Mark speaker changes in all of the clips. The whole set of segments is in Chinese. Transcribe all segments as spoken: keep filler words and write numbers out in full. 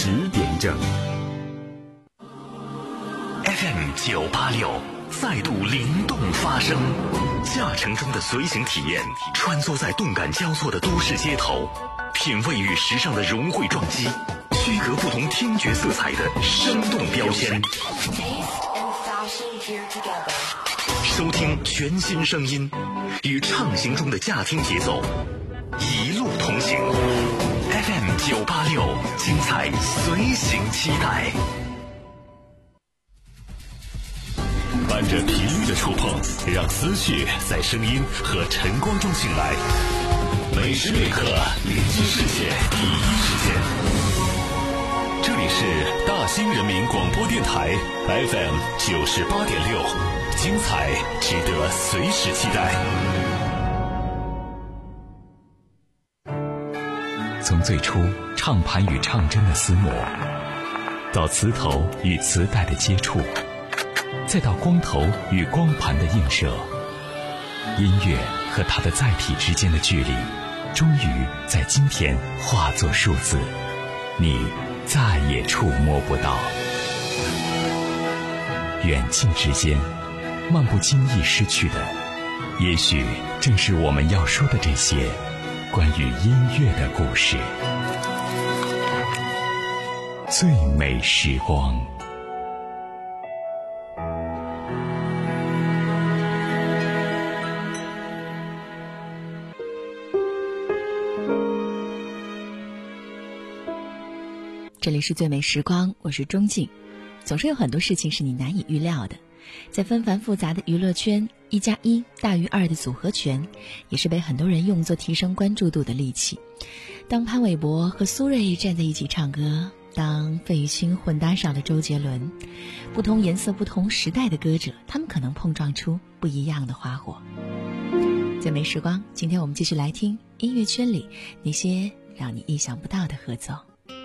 Speaker 1: 十点整。
Speaker 2: F M 九八六再度灵动发声，驾乘中的随行体验，穿梭在动感交错的都市街头，品味与时尚的融汇撞击，区隔不同听觉色彩的生动标签。收听全新声音，与畅行中的驾听节奏一路同行。F M 九八六，精彩随行期待。伴着频率的触碰，让思绪在声音和晨光中醒来。每时每刻，连接世界第一时间。这里是大兴人民广播电台 F M 九十八点六，精彩值得随时期待。
Speaker 3: 从最初唱盘与唱针的厮磨，到磁头与磁带的接触，再到光头与光盘的映射，音乐和它的载体之间的距离，终于在今天化作数字，你再也触摸不到。远近之间，漫不经意失去的，也许正是我们要说的这些关于音乐的故事。最美时光。
Speaker 4: 这里是最美时光，我是钟静。总是有很多事情是你难以预料的，在纷繁复杂的娱乐圈，一加一大于二的组合拳，也是被很多人用作提升关注度的利器。当潘玮柏和苏芮站在一起唱歌，当费玉清混搭上了周杰伦，不同颜色不同时代的歌者，他们可能碰撞出不一样的花火。最美时光，今天我们继续来听音乐圈里那些让你意想不到的合奏。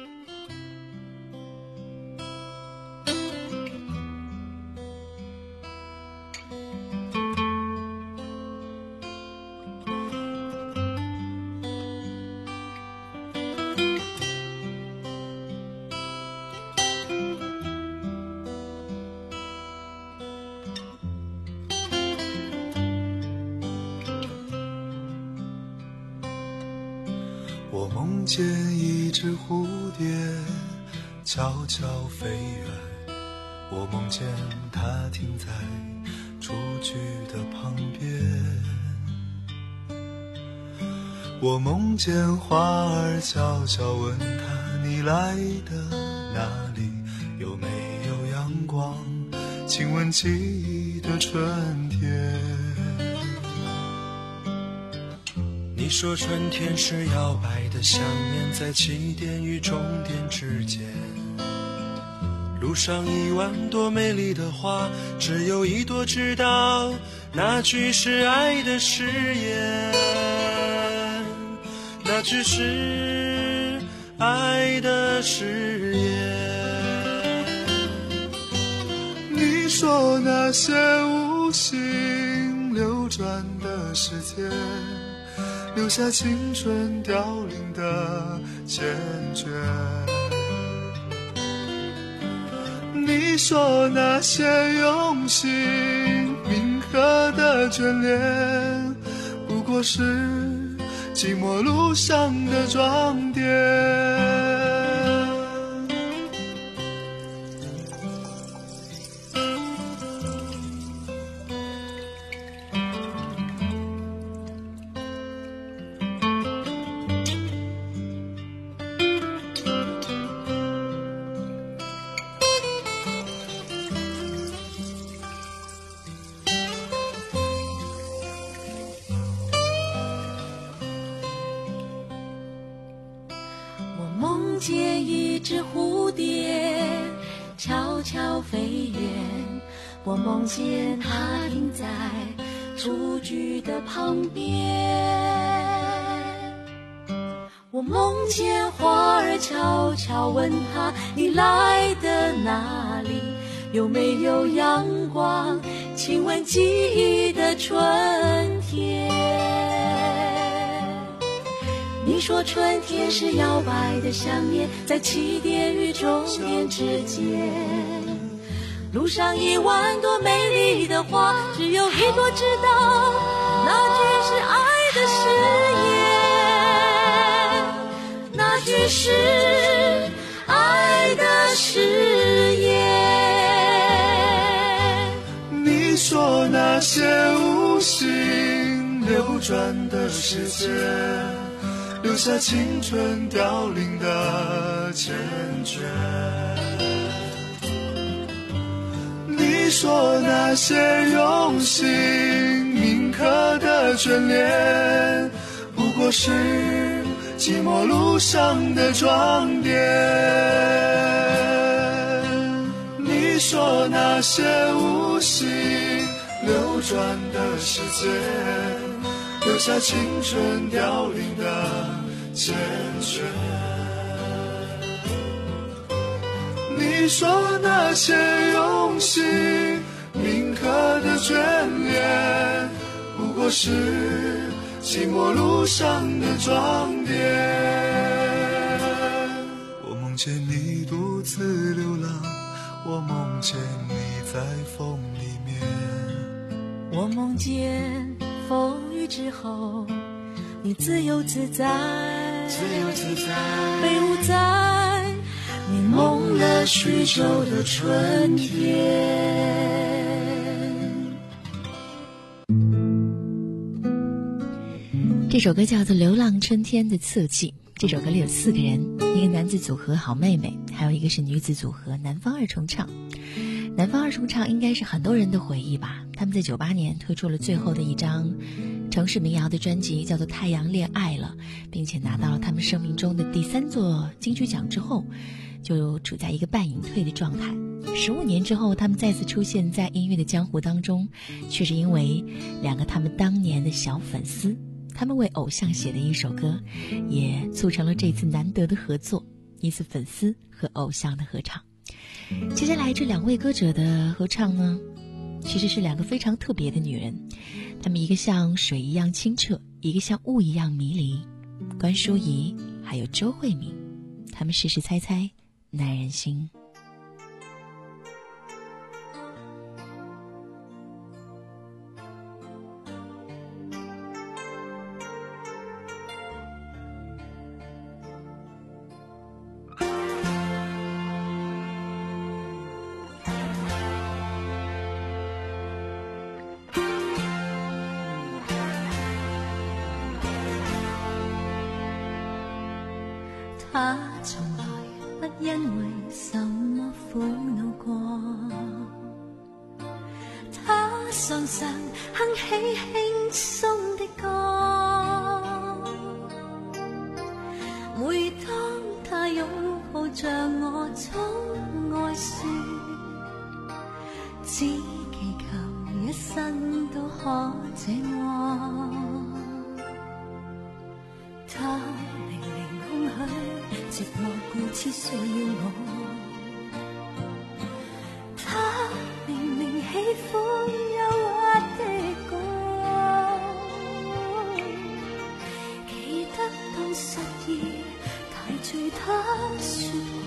Speaker 5: 我梦见一只蝴蝶悄悄飞远，我梦见它停在雏菊的旁边，我梦见花儿悄悄问它，你来的哪里？有没有阳光？亲吻记忆的春天。你说春天是摇摆的想念，在起点与终点之间，路上一万朵美丽的花，只有一朵知道那句是爱的誓言，那句是爱的誓言。你说那些无心流转的时间，留下青春凋零的缱绻。你说那些用心铭刻的眷恋，不过是寂寞路上的装点。
Speaker 6: 梦见一只蝴蝶悄悄飞远，我梦见它停在雏菊的旁边，我梦见花儿悄悄问它，你来的哪里？有没有阳光？亲吻记忆的春天。你说春天是摇摆的想念，在起点与点之间，路上一万朵美丽的花，只有一朵知道那句是爱的誓言，那句是爱的誓言。
Speaker 5: 你说那些无心流转的时间，留下青春凋零的缱绻。你说那些用心铭刻的眷恋，不过是寂寞路上的装点。你说那些无心流转的时间，留下青春凋零的缱绻。你说那些用心铭刻的眷恋，不过是寂寞路上的装点。我梦见你独自流浪，我梦见你在风里面，
Speaker 6: 我梦见风雨之后你自由自在，
Speaker 5: 自由自在
Speaker 6: 飞舞在你梦了许久的春天。
Speaker 4: 这首歌叫做《流浪春天的侧记》。这首歌里有四个人，一个男子组合好妹妹，还有一个是女子组合南方二重唱。南方二重唱应该是很多人的回忆吧，他们在九八年推出了最后的一张城市民谣的专辑，叫做《太阳恋爱了》，并且拿到了他们生命中的第三座金曲奖之后，就处在一个半隐退的状态。十五年之后，他们再次出现在音乐的江湖当中，却是因为两个他们当年的小粉丝，他们为偶像写的一首歌，也促成了这次难得的合作，一次粉丝和偶像的合唱。接下来这两位歌者的合唱呢，其实是两个非常特别的女人，她们一个像水一样清澈，一个像雾一样迷离。关淑怡还有周慧敏，她们试试猜猜男人心。
Speaker 6: 他從來不因為什麼苦惱過，他常常哼起輕鬆的歌，每當他擁抱着我總愛說，只祈求一生都可這麼。他明明空虛寂寞故此需要我，他明明喜歡憂鬱的歌，記得當失意大醉他說過，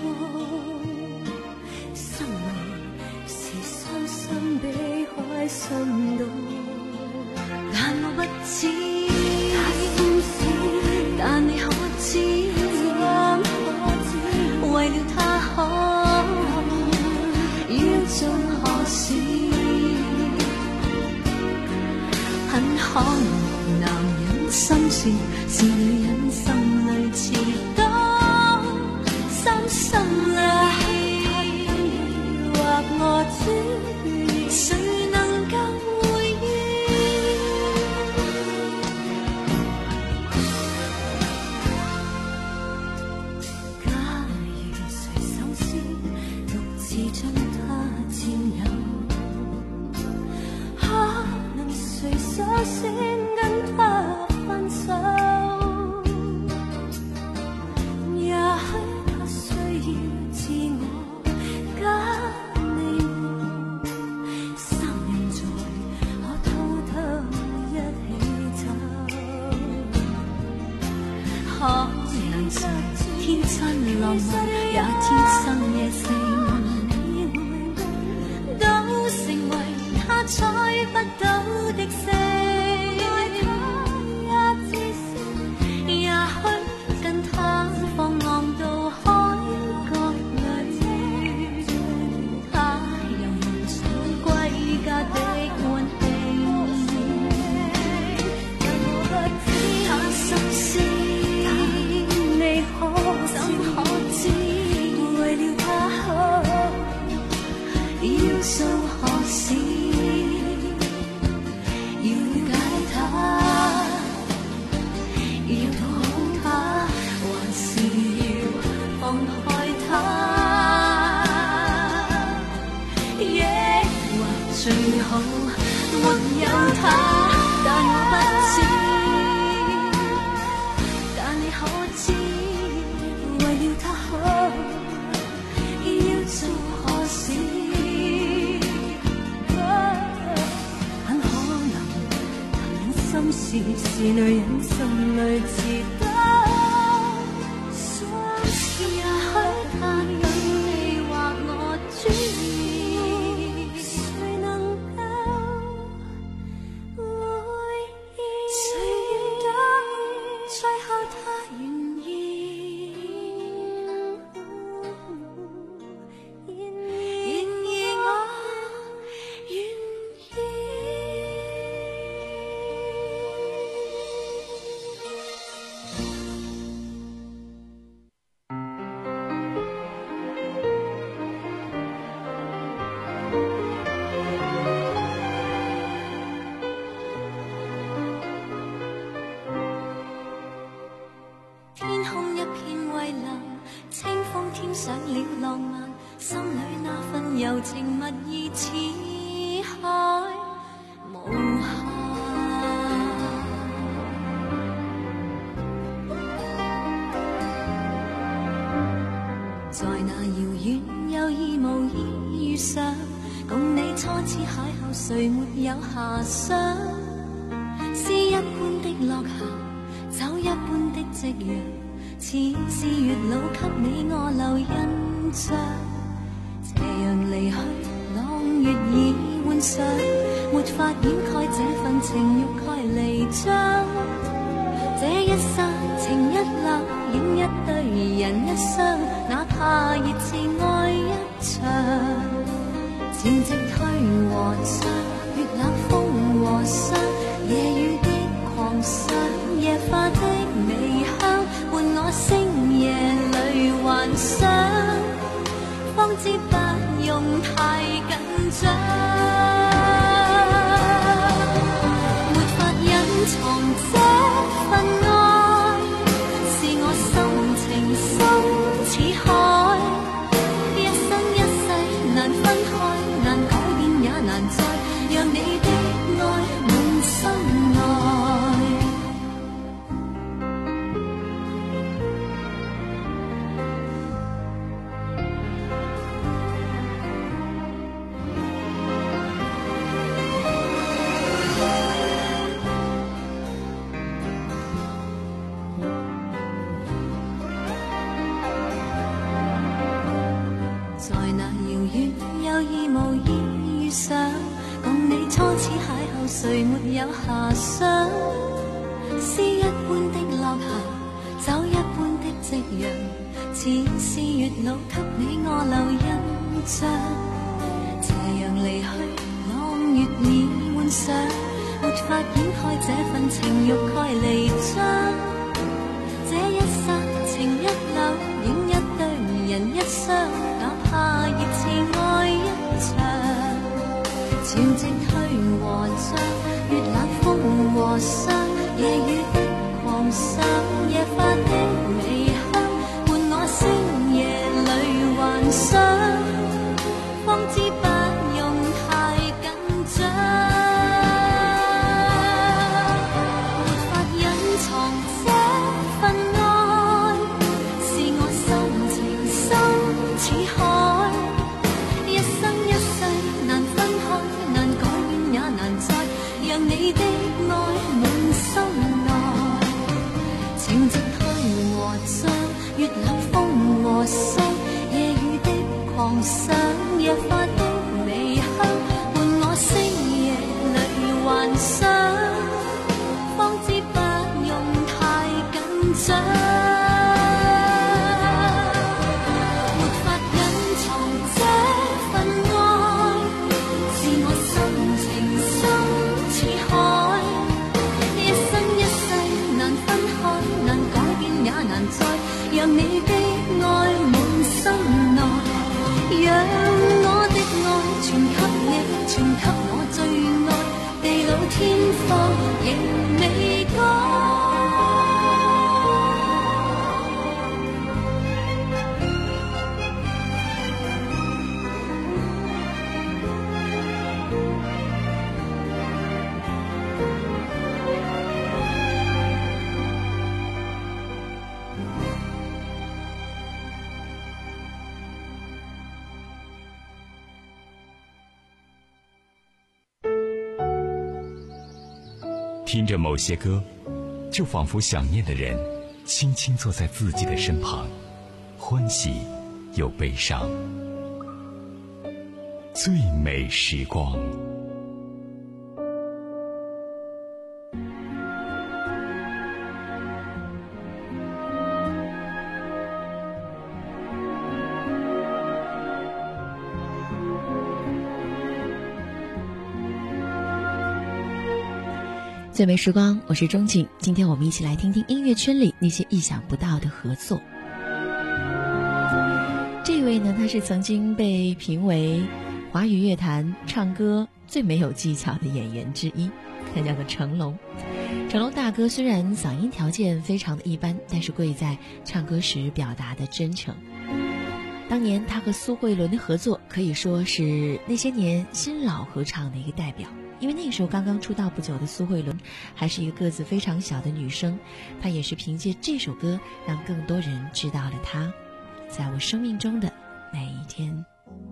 Speaker 6: 心裏是傷心比海深度，但我不知他心事，但你可知為了他可要做何事，很可能男人心事是女人心裏似多傷心啦，或我知誰能夠回應，假如誰首先獨自將他佔有，可能誰首先跟他分手，也許他需要自我跟你我三人在可偷偷一起走，可能誰天真浪漫也天生野性是是女人心里知道。也許他等你或我轉移，誰能夠會意？誰願到最後他願意？然而我願意。天空一片蔚藍，清風添上了浪漫，心裏那份柔情蜜意似海無限。在那遙遠有意無意遇上，共你初次邂逅，誰沒有遐想？詩一般的落霞，酒一般的夕陽，似是月老給你我留印象。斜陽離去，朗月已換上，沒法掩蓋這份情欲蓋彌彰。這一剎情一縷，影一對人一雙，哪怕熱熾愛一場。前夕退和唱，月冷風和霜，夜雨的狂想，夜花的微香，伴我星夜裏幻想，方知不用太緊張，沒法隱藏這份愛，是我心情深似海，一生一世難分開，難改變也難再讓你的愛滿心內。在那遙遠有意無意遇上，共你初次邂逅，誰沒有遐想？詩一般的落霞，酒一般的夕陽，似是月老給你我留印象。斜陽離去，朗月已換上，沒法掩蓋這份情欲蓋彌彰。這一剎情一縷，影一對人一雙，哪怕熱熾愛一場。潮汐退和漲，月冷風和霜，夜雨的狂想，夜花的微香，伴我星夜裏幻想，方知不用太緊張，沒法隱藏這份愛，是我心情深似海，一生一世難分開，難改變也難再讓你的愛滿心內。情夕退和漲，月冷風和霜，夜雨的狂想，夜花的微香，伴我星夜裏幻想，方知不用太緊張，沒法隱藏這份愛，是我心情深似海，一生一世難分開，難改變也難再讓你的愛滿心內，讓我的愛傳給你，傳給我最愛，地老天荒仍未改。
Speaker 3: 听着某些歌，就仿佛想念的人轻轻坐在自己的身旁，欢喜又悲伤。最美时光。
Speaker 4: 最美时光，我是钟景。今天我们一起来听听音乐圈里那些意想不到的合作。这位呢，他是曾经被评为华语乐坛唱歌最没有技巧的演员之一，他叫做成龙。成龙大哥虽然嗓音条件非常的一般，但是贵在唱歌时表达的真诚。当年他和苏慧伦的合作可以说是那些年新老合唱的一个代表，因为那个时候刚刚出道不久的苏慧伦还是一个个子非常小的女生，她也是凭借这首歌让更多人知道了她。在我生命中的每一天。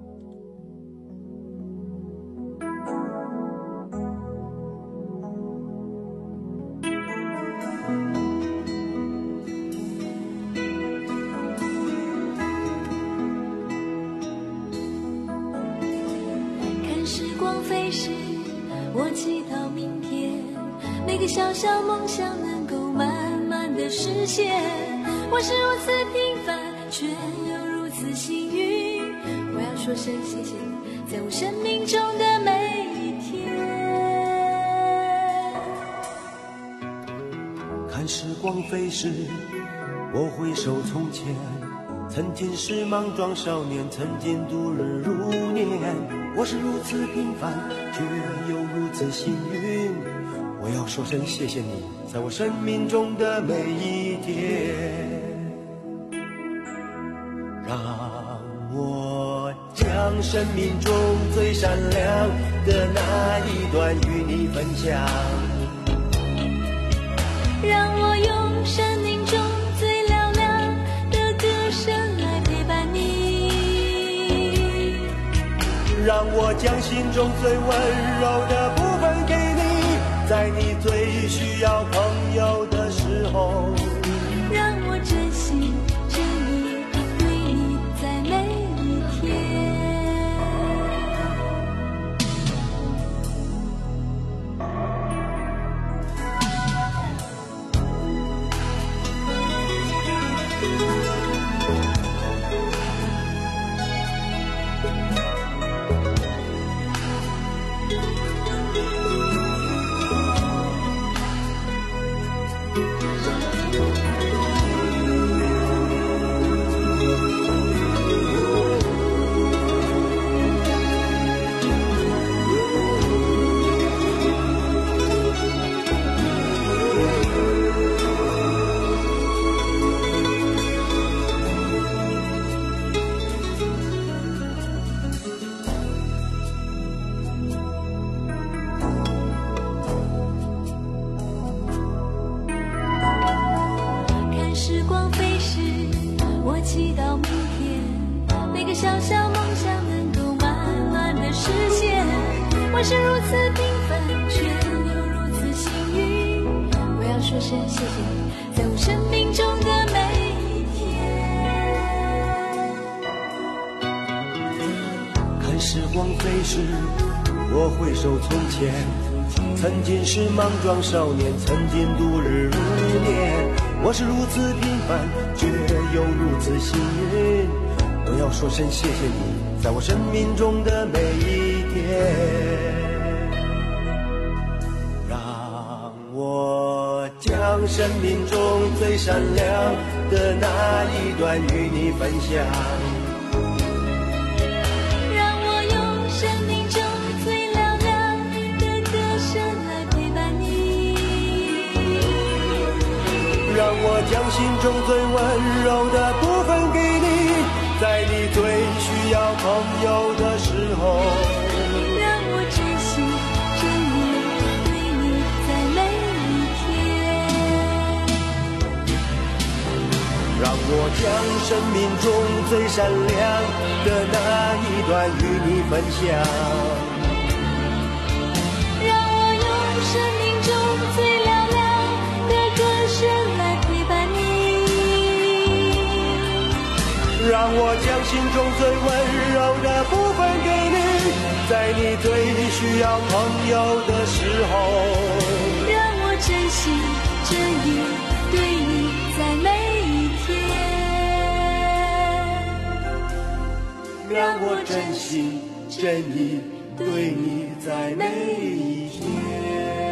Speaker 6: 看时光飞逝，我祈祷明天每个小小梦想能够慢慢的实现。我是如此平凡，却又如此幸运，我要说声谢谢你，在我生命中的每一天。
Speaker 5: 看时光飞逝，我回首从前，曾经是莽撞少年，曾经度日如年。我是如此平凡，却又如此幸运，我要说声谢谢你，在我生命中的每一天。让我将生命中最闪亮的那一段与你分享，
Speaker 6: 让我用生命中最嘹亮的歌声来陪伴你，
Speaker 5: 让我将心中最温柔的部分给你，在你最需要朋友的时候，
Speaker 6: 让我真心真意对你在每一天。时光飞逝，我祈祷明天每个小小梦想能够慢慢的实现。我是如此平凡，却又如此幸运，我要说声谢谢你，在我生命中的每一天。
Speaker 5: 看时光飞逝，我回首从前，曾经是莽撞少年，曾经度日如年。我是如此平凡，却又如此幸运，我要说声谢谢你，在我生命中的每一天。让我将生命中最闪亮的那一段与你分享，
Speaker 6: 让我用生命中最嘹亮的歌声来陪伴你，
Speaker 5: 让我将心中最温柔的部分给你，在你最需要朋友的时候，
Speaker 6: 让我真心真意对你在每一天。
Speaker 5: 让我将生命中最闪亮的那一段与你分享，
Speaker 6: 让我用生命中最
Speaker 5: 让我将心中最温柔的部分给你，在你最需要朋友的时候，
Speaker 6: 让我真心真意对你在每一天，
Speaker 5: 让我真心真意对你在每一天。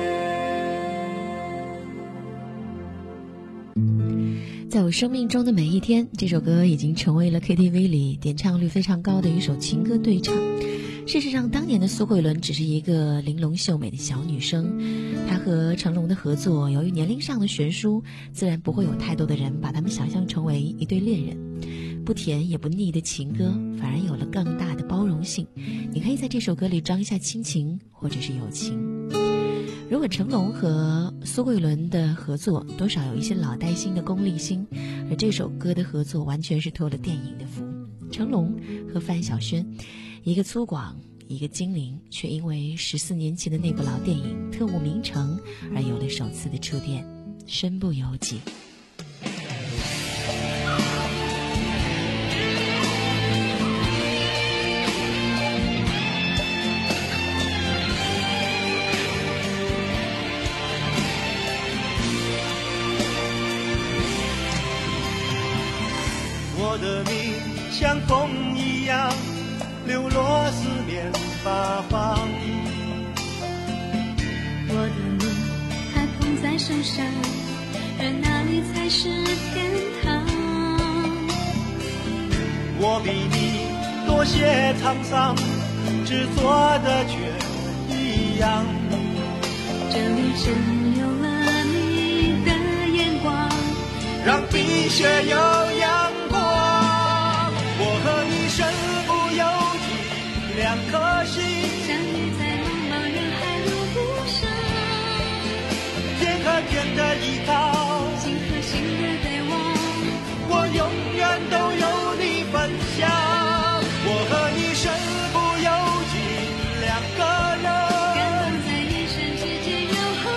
Speaker 4: 在我生命中的每一天，这首歌已经成为了 K T V 里点唱率非常高的一首情歌对唱。事实上，当年的苏慧伦只是一个玲珑秀美的小女生，她和成龙的合作，由于年龄上的悬殊，自然不会有太多的人把他们想象成为一对恋人。不甜也不腻的情歌，反而有了更大的包容性。你可以在这首歌里装一下亲情或者是友情。如果成龙和苏慧伦的合作多少有一些老带新的功利心，而这首歌的合作完全是托了电影的福。成龙和范晓萱，一个粗犷一个精灵，却因为十四年前的那部老电影《特务名城》而有了首次的触电，身不由己。
Speaker 5: 我的命像风一样流落四面八方，
Speaker 6: 我的命还捧在手上，而哪里才是天堂？
Speaker 5: 我比你多些沧桑，执着的却一样。
Speaker 6: 这里只有了你的眼光，
Speaker 5: 让冰雪有阳光。我和你身不由己，两颗心
Speaker 6: 相遇在茫茫人海路上，
Speaker 5: 天和天的依靠，
Speaker 6: 心和心的对望，
Speaker 5: 我永远都有你分享。我和你身不由己，两个人
Speaker 6: 感动在眼神之间有厚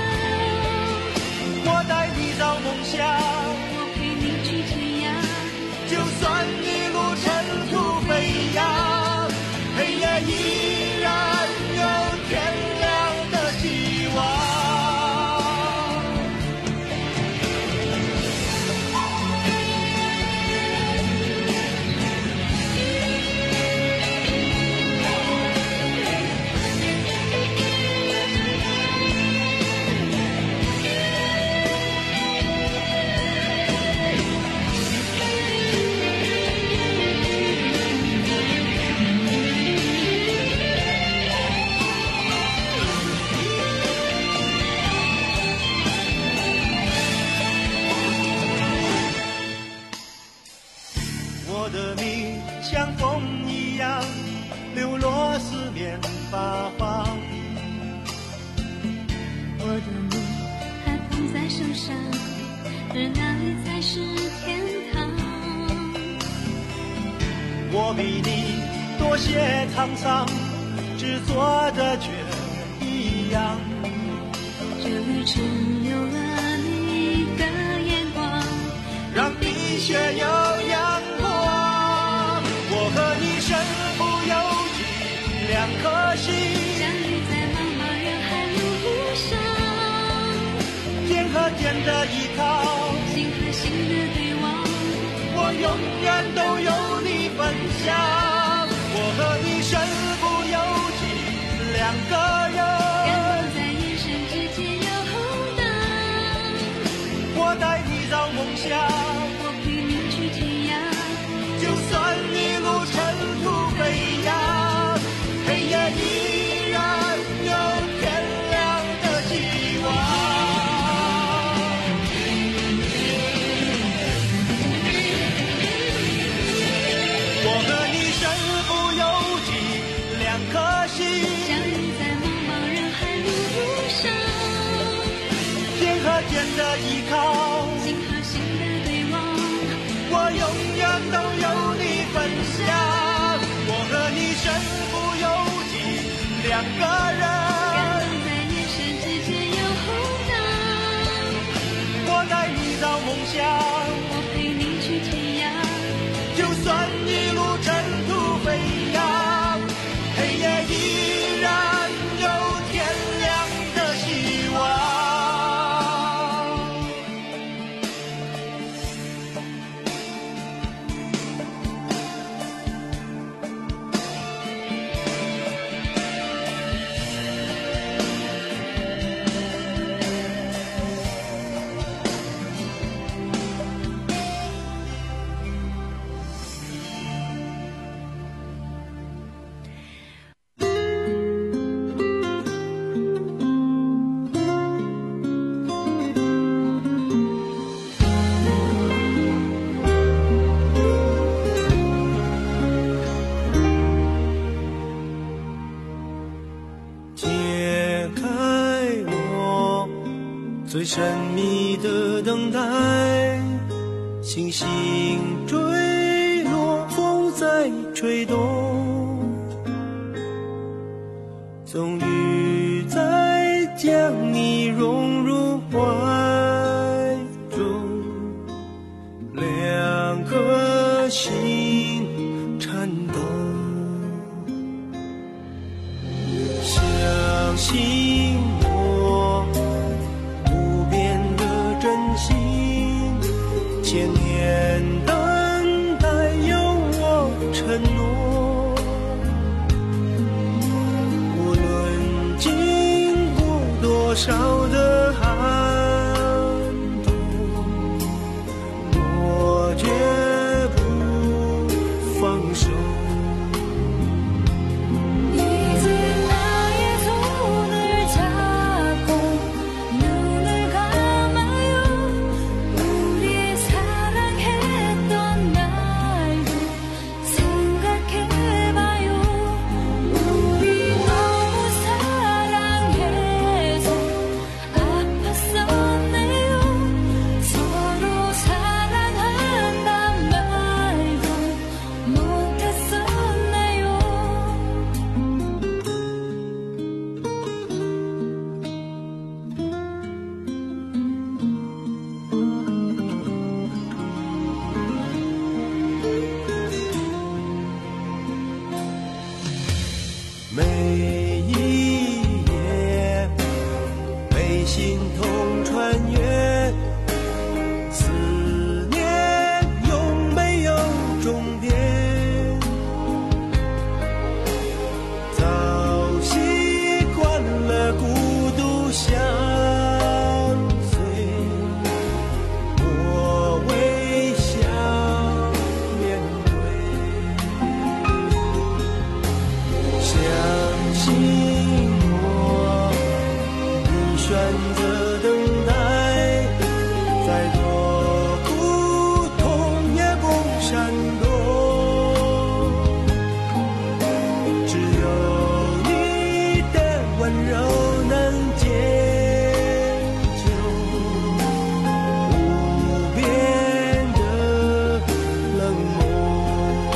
Speaker 6: 道。
Speaker 5: 我带你找梦想，
Speaker 6: 我陪你去天涯，
Speaker 5: 就算一路尘土飞扬，黑夜依然有天亮的希望。我的命像风一样流落四面八方，
Speaker 6: 我的命还捧在手上，而哪里才是天堂？
Speaker 5: 我比你多些沧桑，执着的却一样。
Speaker 6: 这里只有了你的眼光，
Speaker 5: 让冰雪有阳光。我和你身不由己，两颗心
Speaker 6: 相遇在茫茫人海路上，
Speaker 5: 天和天的依靠，
Speaker 6: 心和心的对望，
Speaker 5: 我永远都有你分享。我和你身不由己，两个人
Speaker 6: 感动在眼神之间有厚道。
Speaker 5: 我带你找梦想，
Speaker 6: 我陪你去天涯，
Speaker 5: 就算一路尘土飞扬，黑夜依然有天亮的希望。我和你身不由己，两颗心
Speaker 6: 相遇在茫茫人海路上，
Speaker 5: 天和天的依靠，
Speaker 6: 心和心的对望，
Speaker 5: 我永远都有你分享。我和你身不由己，两个人
Speaker 6: 感动在眼神之间有厚道。
Speaker 5: 我带你找梦想，
Speaker 6: 我陪你去天涯，
Speaker 5: 就算最神秘的等待，星星坠落，风在吹动，终于再将你融入怀中，两颗心颤动，相信我不变的真心，千年等待有我承诺，无论经过多少的寒冬，我绝不放手。 每一夜被心痛穿越，思念永没有终点，早习惯了孤独相随，我微笑面对。相信我，你选择等待，再多苦痛也不闪躲，只有你的温柔能解救无边的冷漠。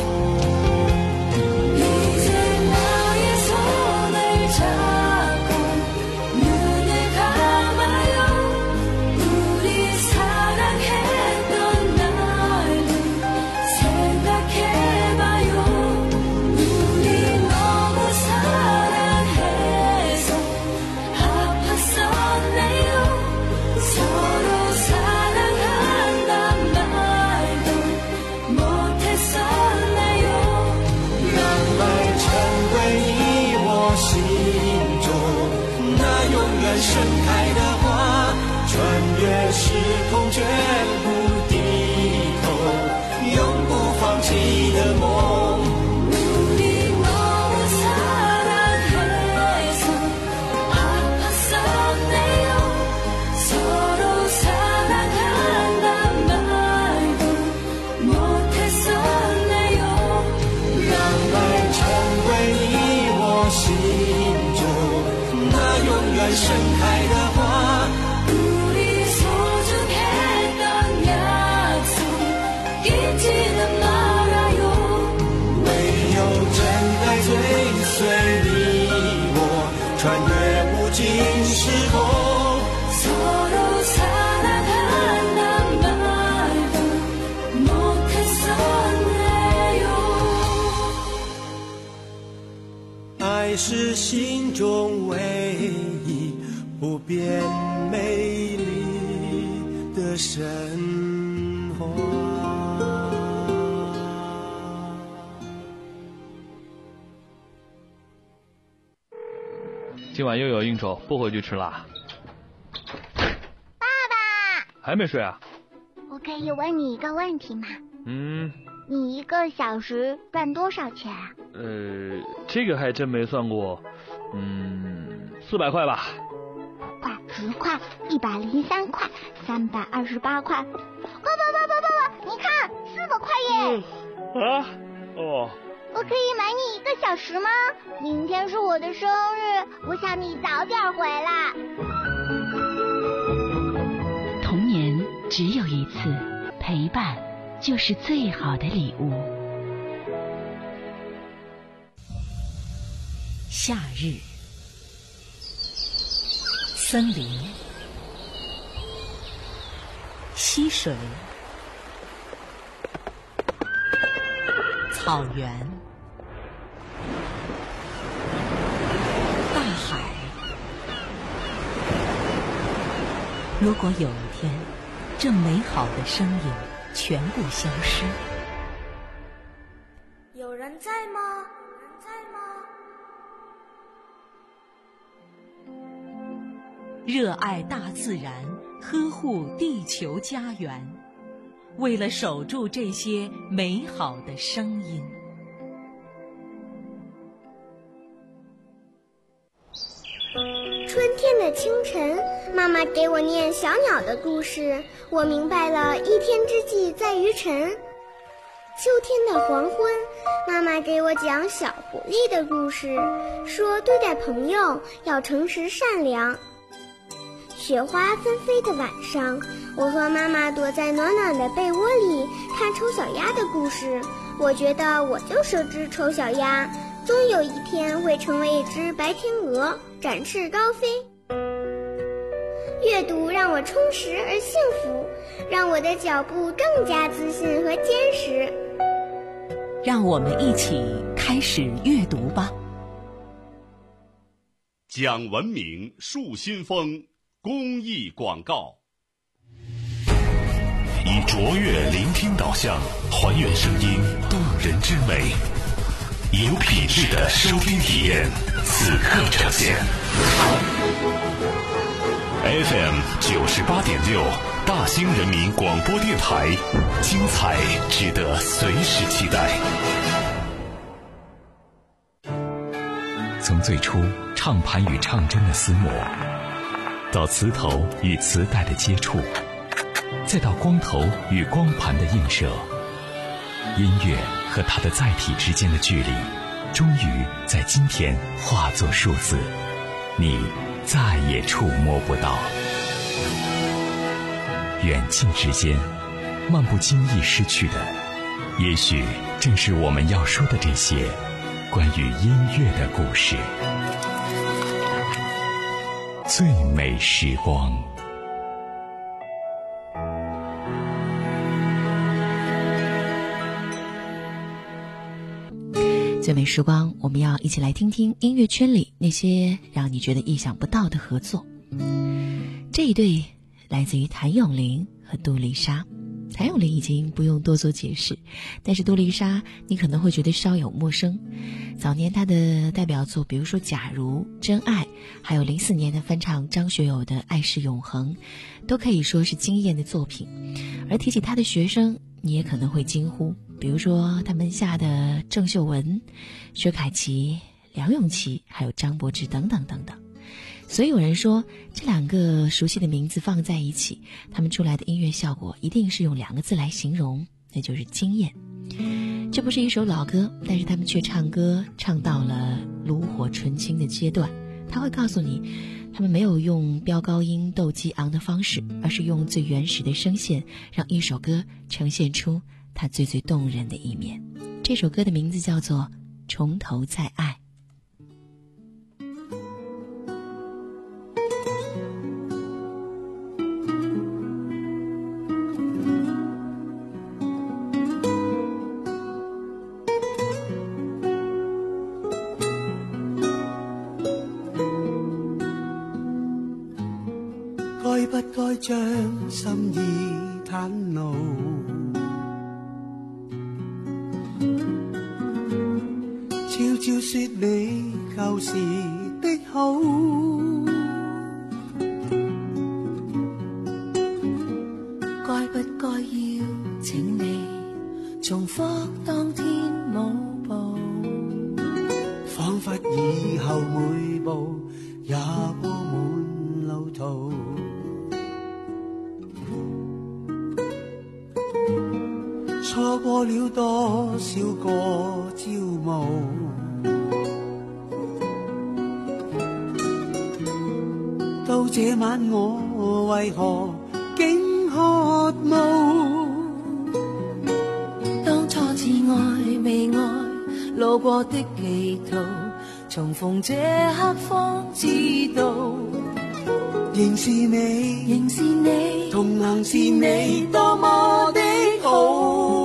Speaker 5: 盛开的花，穿越时空绝不低头，永不放弃的梦。 盛开的花，唯有真爱追随你我，穿越无尽时空。 爱是心中唯一不变美丽的神话。
Speaker 1: 今晚又有应酬，不回去吃啦。
Speaker 7: 爸爸，
Speaker 1: 还没睡啊？
Speaker 7: 我可以问你一个问题吗？
Speaker 1: 嗯。
Speaker 7: 你一个小时赚多少钱啊？
Speaker 1: 呃，这个还真没算过，嗯，四百块吧。
Speaker 7: 快，十块，一百零三块，三百二十八块。爸爸爸爸爸爸，你看，四百块耶！
Speaker 1: 嗯、啊？哦。
Speaker 7: 我可以买你一个小时吗？明天是我的生日，我想你早点回来。
Speaker 4: 只有一次，陪伴就是最好的礼物。夏日，森林，溪水，草原，大海。如果有一天，这美好的声音全部消失，
Speaker 8: 有人在吗？有人在吗？
Speaker 4: 热爱大自然，呵护地球家园，为了守住这些美好的声音。
Speaker 7: 春天的清晨，妈妈给我念小鸟的故事，我明白了一天之计在于晨。秋天的黄昏，妈妈给我讲小狐狸的故事，说对待朋友要诚实善良。雪花纷飞的晚上，我和妈妈躲在暖暖的被窝里看丑小鸭的故事，我觉得我就是只丑小鸭，终有一天会成为一只白天鹅，展翅高飞。阅读让我充实而幸福，让我的脚步更加自信和坚实。
Speaker 4: 让我们一起开始阅读吧。
Speaker 2: 讲文明树新风公益广告，以卓越聆听导向，还原声音动人之美，有品质的收听体验，此刻呈现。F M 九十八点六，大兴人民广播电台，精彩值得随时期待。
Speaker 3: 从最初唱盘与唱针的厮磨，到磁头与磁带的接触，再到光头与光盘的映射，音乐和它的载体之间的距离，终于在今天化作数字，你再也触摸不到。远近之间，漫不经意失去的，也许正是我们要说的这些关于音乐的故事。最美时光。
Speaker 4: 最美时光，我们要一起来听听音乐圈里那些让你觉得意想不到的合作。这一对来自于谭咏麟和杜丽莎。谭咏麟已经不用多做解释，但是杜丽莎你可能会觉得稍有陌生。早年她的代表作比如说《假如》《真爱》，还有零四年的翻唱张学友的《爱是永恒》，都可以说是惊艳的作品。而提起她的学生，你也可能会惊呼，比如说他门下的郑秀文、薛凯琪、梁咏琪，还有张柏芝等等等等。所以有人说，这两个熟悉的名字放在一起，他们出来的音乐效果一定是用两个字来形容，那就是惊艳。这不是一首老歌，但是他们却唱歌唱到了炉火纯青的阶段。他会告诉你，他们没有用飙高音斗激昂的方式，而是用最原始的声线，让一首歌呈现出它最最动人的一面。这首歌的名字叫做《从头再爱》。
Speaker 5: 該不該將心意袒露？悄悄說你舊時的好，該不該邀請你重複當天舞步？彷彿以後每步也鋪滿路途。錯過了多少個朝暮，到這晚我為何竟渴慕。
Speaker 6: 當初至愛未愛，路過的歧途，重逢這刻方知道，
Speaker 5: 仍是你，
Speaker 6: 仍是你，
Speaker 5: 同行是你，多麼的好。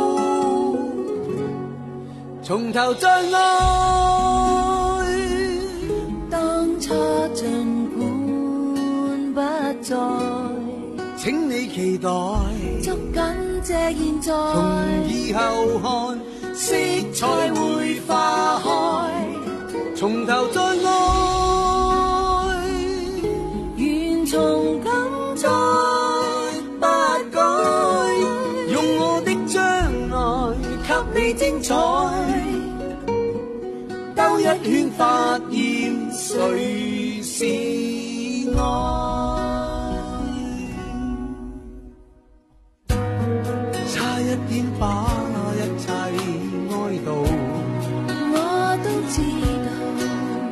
Speaker 5: 從頭再愛，
Speaker 6: 當初儘管不再，
Speaker 5: 請你期待，
Speaker 6: 捉緊這現在，
Speaker 5: 從以後看，色彩會化開。從頭再愛，
Speaker 6: 願從今再
Speaker 5: 不改，用我的將來給你精彩。兜一圈發現誰是愛，差一點把一切哀悼，
Speaker 6: 我都知道，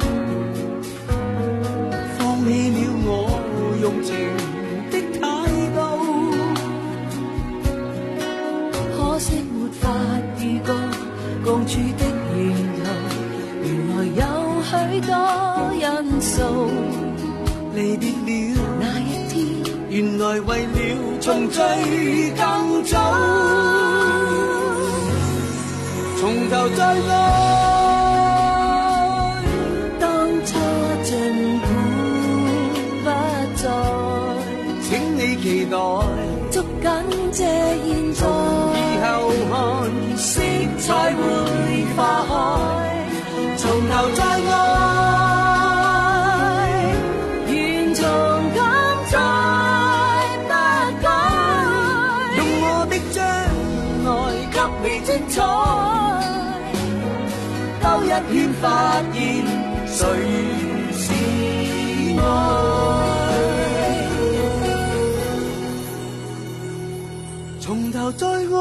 Speaker 5: 放棄了我用情的態度，
Speaker 6: 可惜沒法預告共處的沿途，原來有許多因素。
Speaker 5: 離別了
Speaker 6: 那一天，
Speaker 5: 原來為了重聚更早，從頭再愛。
Speaker 6: 當初儘管不再，
Speaker 5: 請你期待，
Speaker 6: 捉緊這現在，
Speaker 5: 以後看色彩會化開，從頭再愛。精彩，兜一圈發現誰是愛，從頭再愛。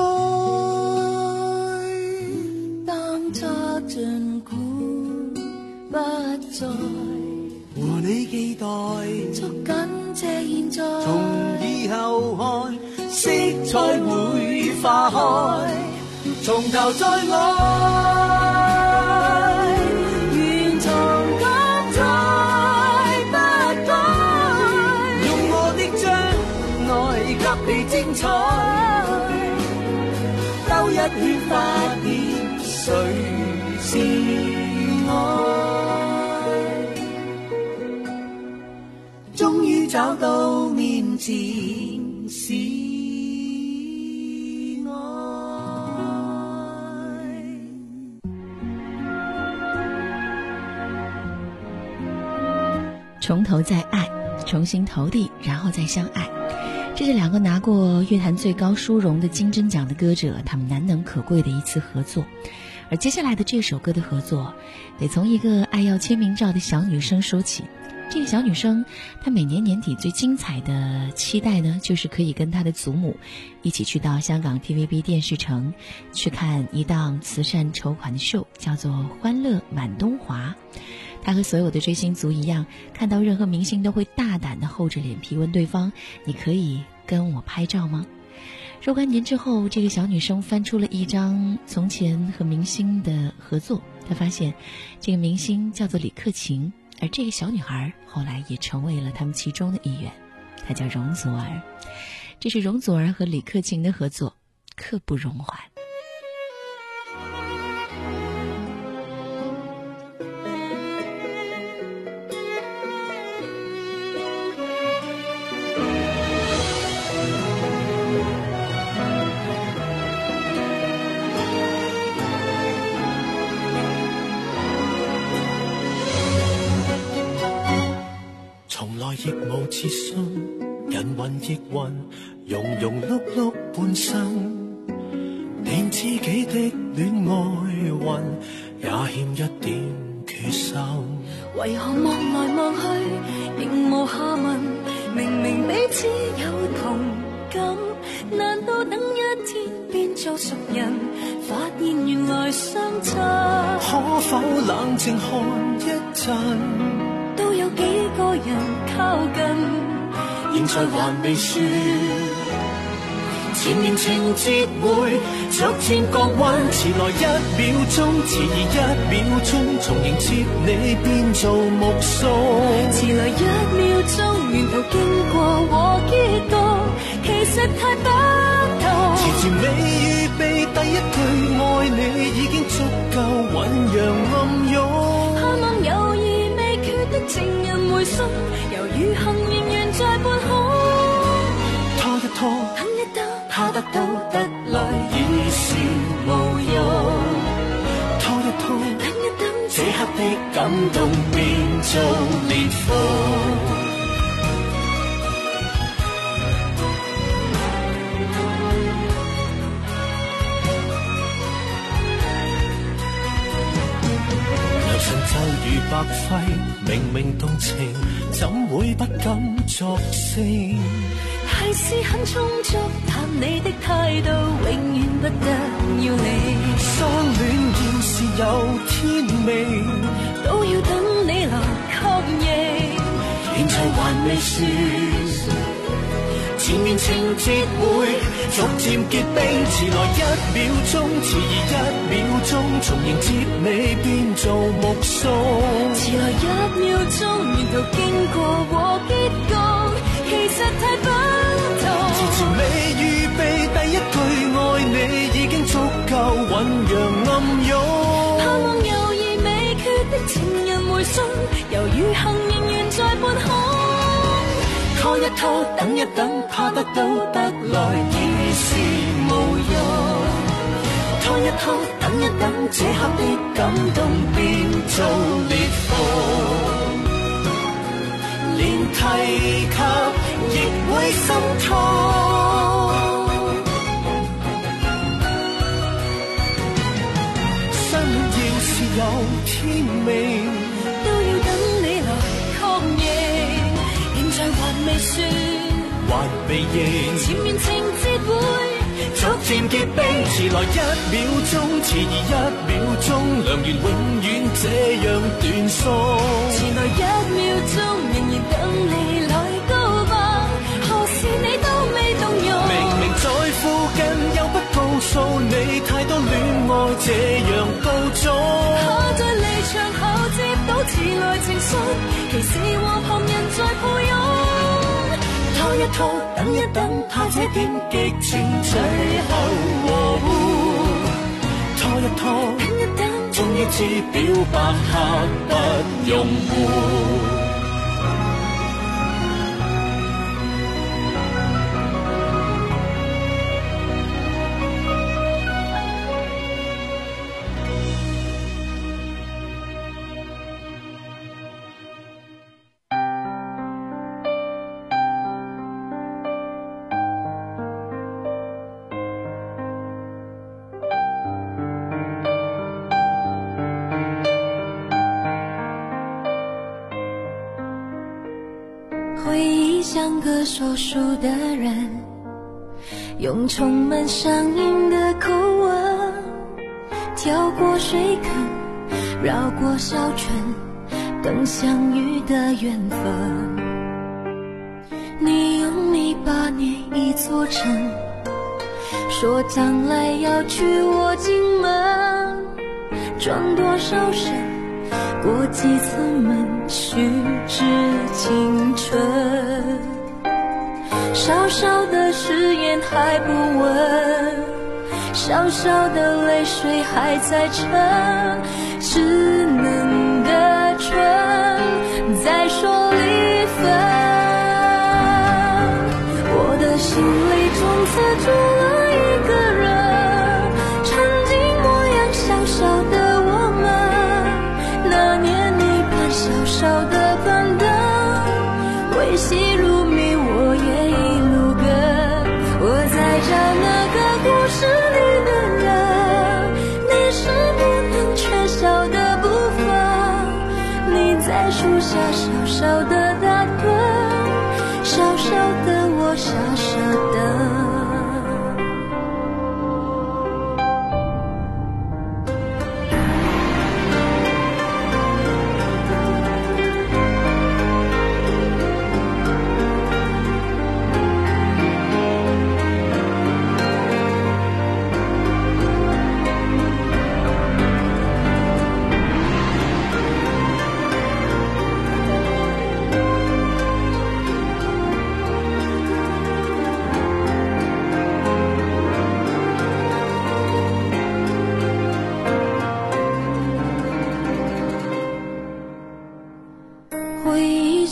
Speaker 6: 當初儘管不再，
Speaker 5: 和你期待，
Speaker 6: 捉緊這現在，
Speaker 5: 從以後看色彩會化開。從頭再愛，
Speaker 6: 願從今再不改，
Speaker 5: 用我的將來給你精彩，兜一圈發現誰是愛，終於找到面前是
Speaker 4: 从头再爱，重新投递，然后再相爱。这是两个拿过乐坛最高殊荣的金针奖的歌者，他们难能可贵的一次合作。而接下来的这首歌的合作，得从一个爱要签名照的小女生说起。这个小女生，她每年年底最精彩的期待呢，就是可以跟她的祖母一起去到香港 T V B 电视城去看一档慈善筹款的秀，叫做《欢乐满东华》。他和所有的追星族一样，看到任何明星都会大胆地厚着脸皮问对方：“你可以跟我拍照吗？”若干年之后，这个小女生翻出了一张从前和明星的合作，她发现这个明星叫做李克勤，而这个小女孩后来也成为了他们其中的一员，她叫容祖儿。这是容祖儿和李克勤的合作，刻不容缓。
Speaker 5: 從來亦無自信，人云亦云，庸庸碌碌半生，連自己的戀愛運也欠一點決心。
Speaker 6: 為何望來望去仍無下文，明明彼此有同感，難道等一天變做熟人，發現原來相差？
Speaker 5: 可否冷靜看一陣？
Speaker 6: 都有幾個人靠近，
Speaker 5: 現在還未說
Speaker 9: 前面情節會逐漸降溫，遲來一秒鐘，遲疑一秒鐘，重迎接你變做目送。
Speaker 6: 遲來一秒鐘，沿途經過和結局，其實太不同。
Speaker 9: 遲遲未預備第一句愛你，已經足夠醞釀暗湧。
Speaker 6: 盼望猶豫未決的情人回信，猶如幸仍然在半空。
Speaker 9: 拖一拖，
Speaker 6: 等一等，
Speaker 9: 怕得到得來已是無用。拖一拖，
Speaker 6: 等一等，
Speaker 9: 這刻的感動變做烈風。就如白費，明明動情，怎會不敢作聲？
Speaker 6: 係是很充足，但你的態度永遠不得要你。
Speaker 9: 相戀要是有天命，
Speaker 6: 都要等你來確認。
Speaker 9: 現在還未說，前面情節會逐漸結冰，遲來一秒鐘，遲疑一秒鐘，重迎接你變做目送。
Speaker 6: 遲來一秒鐘，沿途經過和結局，其實太不同。
Speaker 9: 遲遲未預備第一句愛你，已經足夠醞釀暗湧。
Speaker 6: 盼望猶豫未決的情人回信，猶如幸仍然在半空。
Speaker 9: 拖一拖，等一等，怕得到得來已是無用。拖一拖，等一等，這刻的感動變做烈風，連提及亦會心痛。相戀要是有天命，
Speaker 6: 都要等你來確認。現在還未算，
Speaker 9: 還未認，
Speaker 6: 前面情節會
Speaker 9: 逐漸結冰，遲來一秒鐘，遲疑一秒鐘，良緣永遠這樣斷送。
Speaker 6: 遲來一秒鐘，仍然等你來告白，何時你都未動容。
Speaker 9: 明明在附近，又不告訴你，太多戀愛這樣告終。
Speaker 6: 怕在離場後接到遲來情信，其實和旁人在抱擁。
Speaker 9: 拖一拖，等一等，怕這點激情最後和糊。拖一拖，
Speaker 6: 等一等，
Speaker 9: 終於知表白刻不容緩。
Speaker 6: 回忆像个说书的人，用充满乡音的口吻，跳过水坑，绕过小村，等相遇的缘分。你用泥巴捏一座城，说将来要娶我进门，转多少身，过几层门，虚掷青春。小小的誓言还不稳，小小的泪水还在撑，稚嫩的唇在说离分。我的心里从此住了一个人，曾经模样小小的我们，那年你伴小小的板凳，维系如谜我也一路跟。我在找那个故事里的人，你是不能缺少的部分。你在树下小小的打盹，小小的我傻傻的。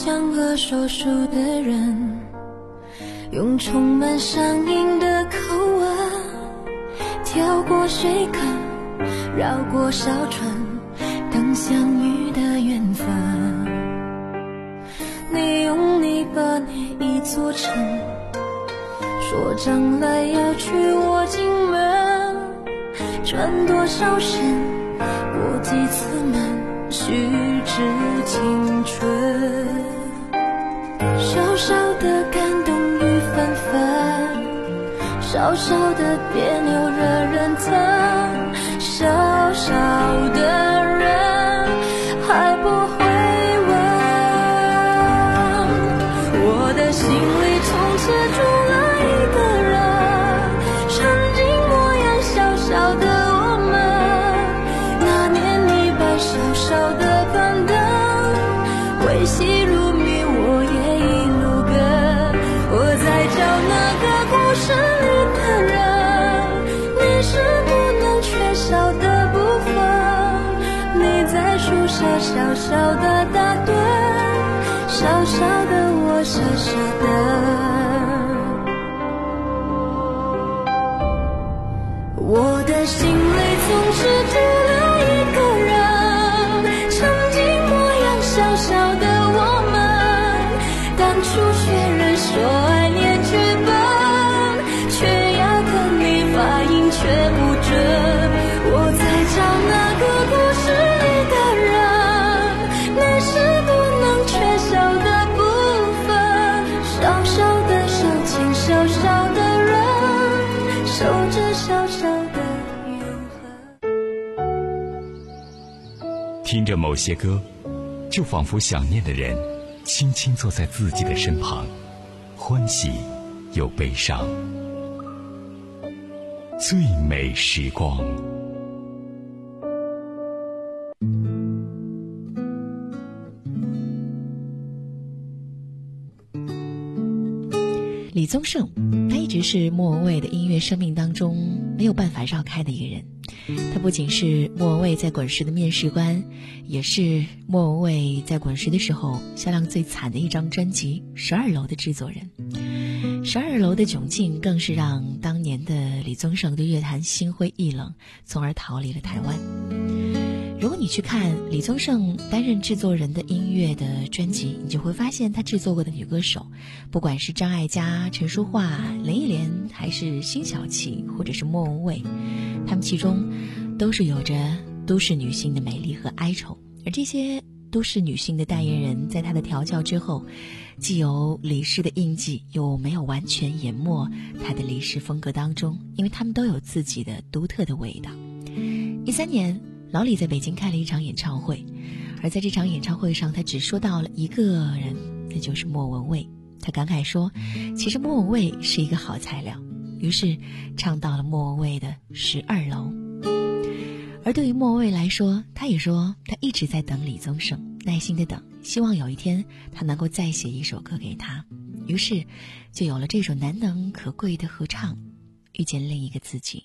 Speaker 6: 像个说书的人，用充满上瘾的口吻，跳过水坑，绕过小船，等相遇的缘分。你用泥巴捏一座城，说将来要娶我进门，穿多少身，过几次门，虚掷青春。小小的感动雨纷纷，小小的别扭惹人疼，小小的人还不会问。我的心里从此住了一个人，曾经模样小小的我们，那年你把小小的板凳维系如谜，我也一路跟。我在找那个故事里的人，你是不能缺少的部分。你在树下小小的打盹，小小的我傻傻的。我的心里总是住了一个人，曾经模样小小的我们，当初学人说爱恋剧本，却压根你发音却不准。我在找那个故事里的人，你是不能缺少的部分。小小的手牵小小的人，守着小小的永恒。
Speaker 3: 听着某些歌，就仿佛想念的人轻轻坐在自己的身旁，欢喜又悲伤。最美时光。
Speaker 4: 李宗盛，他一直是莫文蔚的音乐生命当中没有办法绕开的一个人。他不仅是莫文蔚在滚石的面试官，也是莫文蔚在滚石的时候销量最惨的一张专辑《十二楼》的制作人。十二楼的窘境更是让当年的李宗盛对乐坛心灰意冷，从而逃离了台湾。如果你去看李宗盛担任制作人的音乐的专辑，你就会发现他制作过的女歌手，不管是张艾嘉、陈淑桦、林忆莲，还是辛晓琪，或者是莫文蔚，她们其中都是有着都市女性的美丽和哀愁。而这些都市女性的代言人，在她的调教之后，既有李氏的印记，又没有完全淹没她的李氏风格当中，因为她们都有自己的独特的味道。一三年老李在北京开了一场演唱会，而在这场演唱会上，他只说到了一个人，那就是莫文蔚。他感慨说，其实莫文蔚是一个好材料，于是唱到了莫文蔚的十二楼。而对于莫文蔚来说，他也说他一直在等李宗盛，耐心的等，希望有一天他能够再写一首歌给他。于是就有了这首难能可贵的合唱，遇见另一个自己。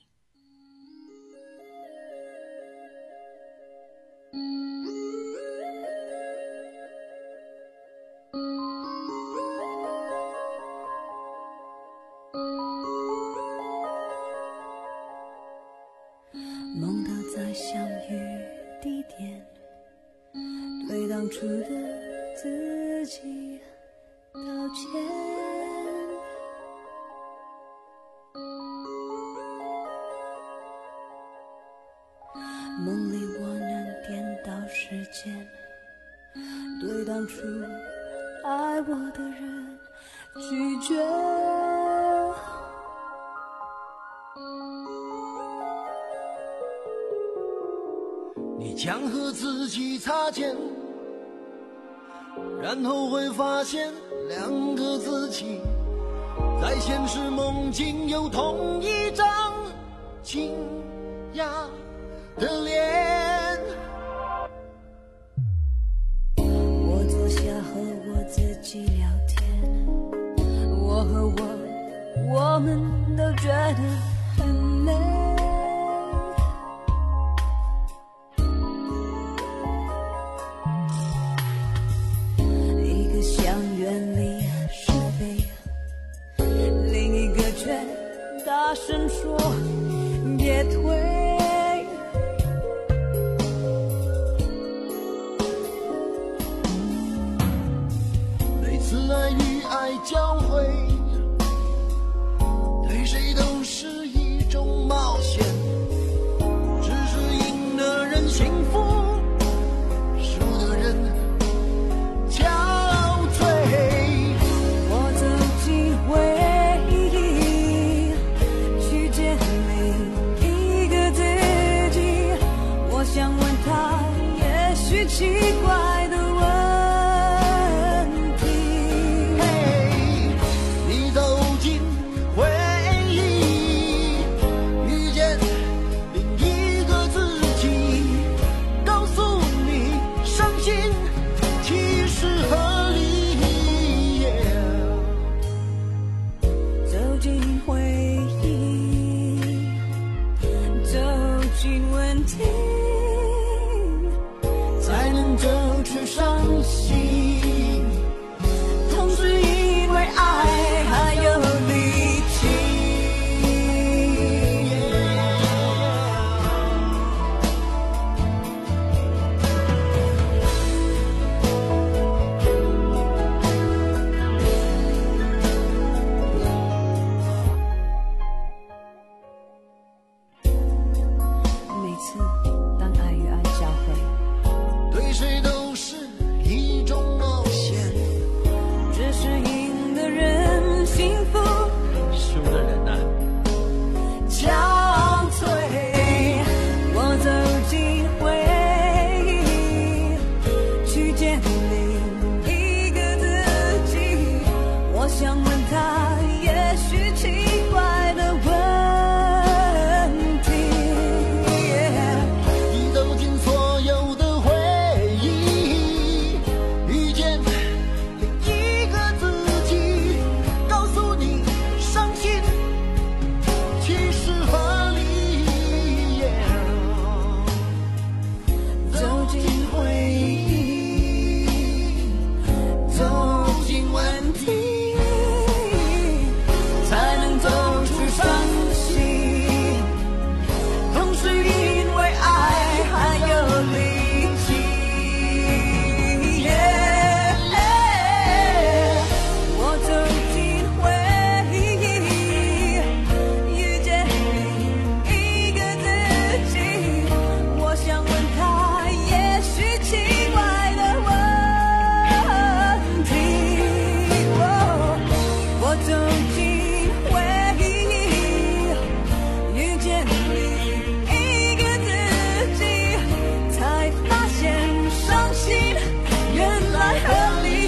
Speaker 6: 梦到在相遇地点，对当初的自己道歉。梦里我能颠倒时间，对当初爱我的人拒绝。
Speaker 10: 你将和自己擦肩，然后会发现两个自己在现实梦境有同一张惊讶的脸。
Speaker 6: 我坐下和我自己聊天，我和我我们都觉得很累。一个
Speaker 10: 交汇，对谁都是一种冒险，只是赢的人幸福，输的人憔悴。
Speaker 9: 我走进回忆，去见另一个自己，我想问他也许奇怪的
Speaker 10: 才能走出伤心，同时因为爱还有力气。
Speaker 9: 每次当爱与爱交汇，
Speaker 10: 对谁都是一种冒险，
Speaker 9: 只是赢的人幸福，
Speaker 10: 输的人啊
Speaker 9: 憔悴。我走进回忆，去见另一个自己，我想问他也许奇怪的问题。
Speaker 10: 你走进所有的回忆，遇见另一个自己，告诉你伤心其实合理。
Speaker 9: 走进回忆，走进问题，才能走出伤心，同时因为爱还有力气。我走进回忆，遇见另一个自己，我想问他也许奇怪的问题。我走进回忆，遇见另一个自己，才发现伤心原来合理。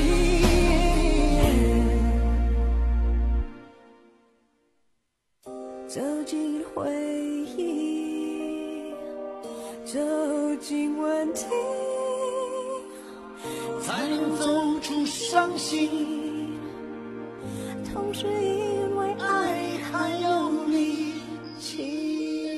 Speaker 9: 走进回忆，走进问题，
Speaker 10: 才能走出伤心，
Speaker 9: 同时因为爱还有力气。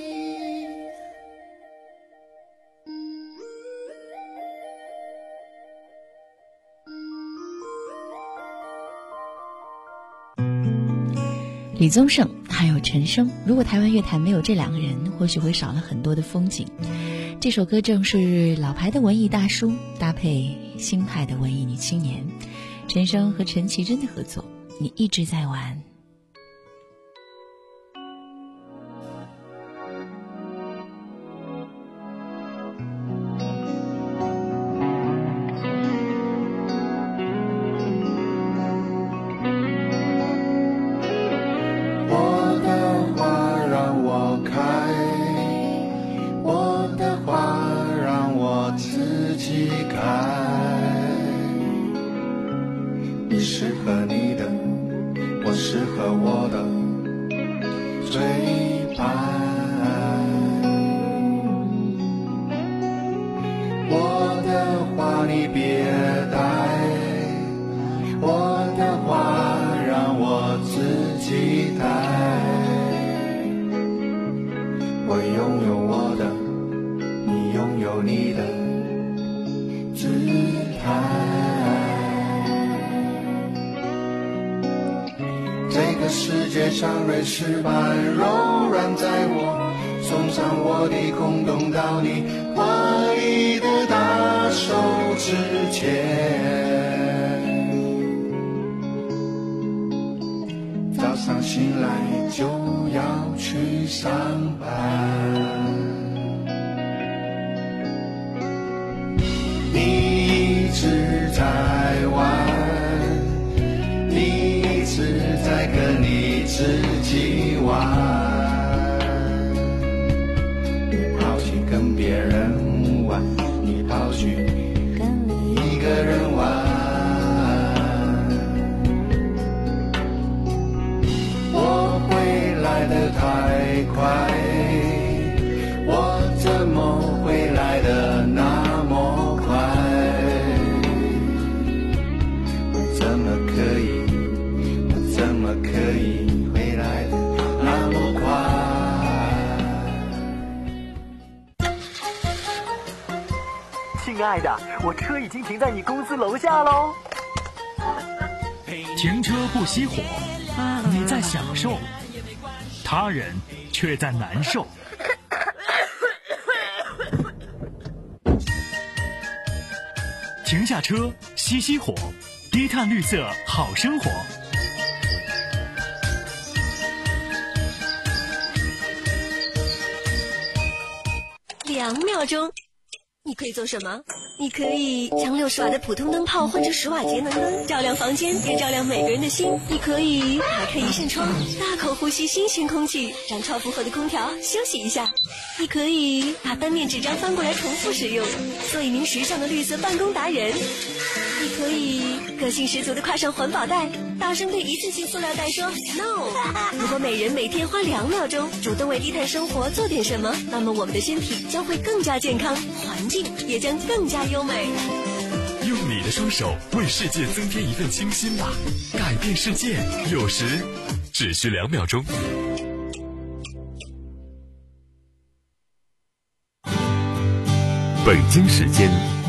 Speaker 4: 李宗盛还有陈升，如果台湾乐坛没有这两个人，或许会少了很多的风景。这首歌正是老牌的文艺大叔搭配新派的文艺女青年，陈升和陈绮贞的合作，你一直在玩。
Speaker 5: 我的花让我开，我的花让我自己开。你适合你的，我适合我的最白。我的花你别带，我的花让我自己带。我拥有我的，你拥有你的姿态。这个世界像瑞士般柔软，在我送上我的空洞到你华丽的大手之前。
Speaker 10: 你一直在玩，你一直在跟你自己玩，你跑去跟别人玩，你跑去一个人玩。我会来得太快，我怎么会来得那么快？我怎么可以，我怎么可以会来得那么快？
Speaker 11: 亲爱的，我车已经停在你公司楼下喽。
Speaker 12: 停车不熄火，你在享受，他人却在难受。停下车，熄熄火，低碳绿色好生活。
Speaker 13: 两秒钟，你可以做什么？你可以将六十瓦的普通灯泡换成十瓦节能灯，照亮房间，也照亮每个人的心。你可以打开一扇窗，大口呼吸新鲜空气，让超负荷的空调休息一下。你可以把单面纸张翻过来重复使用，做一名时尚的绿色办公达人。你可以个性十足的跨上环保袋，大声对一次性塑料袋说 no。 如果每人每天花两秒钟主动为低碳生活做点什么，那么我们的身体将会更加健康，环境也将更加优美。
Speaker 3: 用你的双手为世界增添一份清新吧，改变世界有时只需两秒钟。北京时间